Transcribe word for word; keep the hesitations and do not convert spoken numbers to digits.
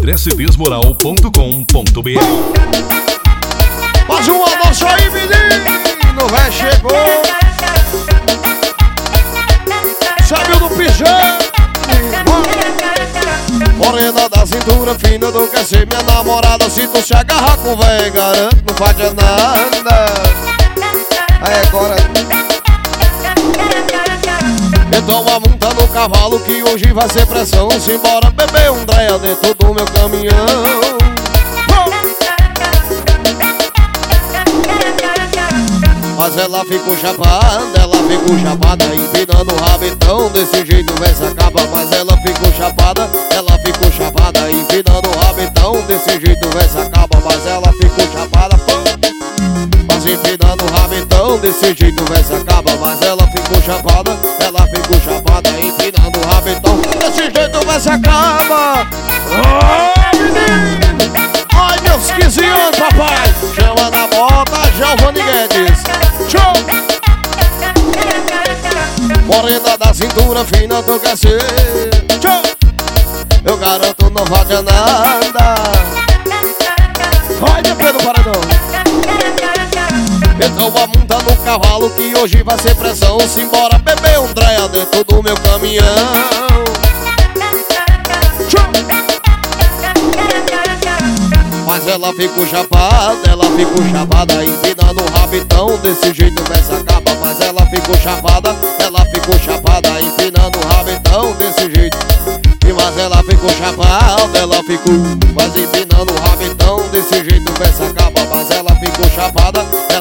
andré cedês moral ponto com ponto br. Faz um almoço aí, menino, vai, chegou. Sabe o do pijama? Morena da cintura fina, não quer ser minha namorada. Se tu se agarrar com véia, garanto, não faz nada. Aí agora então a monta no cavalo que hoje vai ser pressão. Simbora beber um dreia dentro do meu caminhão. Mas ela ficou chapada, ela ficou chapada, empinando o rabetão. Desse jeito vai se acaba. Mas ela ficou chapada, ela ficou chapada, empinando o rabetão. Desse jeito vai se acaba. Mas ela ficou chapada, mas empinando o rabetão. Desse jeito vai se acaba. Mas ela ficou chapada, ela ficou chapada, empinando o rabetão. Desse jeito vai se acaba. Oh, menino! Ai, meus quinze anos, papai! Chama na bota, Giovanni Guedes. Show! Morena da cintura fina, tu quer ser? Show! Eu garanto, não vai ter nada. Vai, depois do paredão. Então a monta no cavalo que hoje vai ser pressão. Simbora beber um dreia dentro do meu caminhão. Mas ela ficou chapada, ela ficou chapada, empinando o rabetão. Desse jeito vai se acaba. Mas ela ficou chapada, ela ficou chapada, empinando o rabetão. Desse jeito. E mas ela ficou chapada, ela ficou, mas empinando o rabetão. Desse jeito vai se acaba. Mas ela ficou chapada,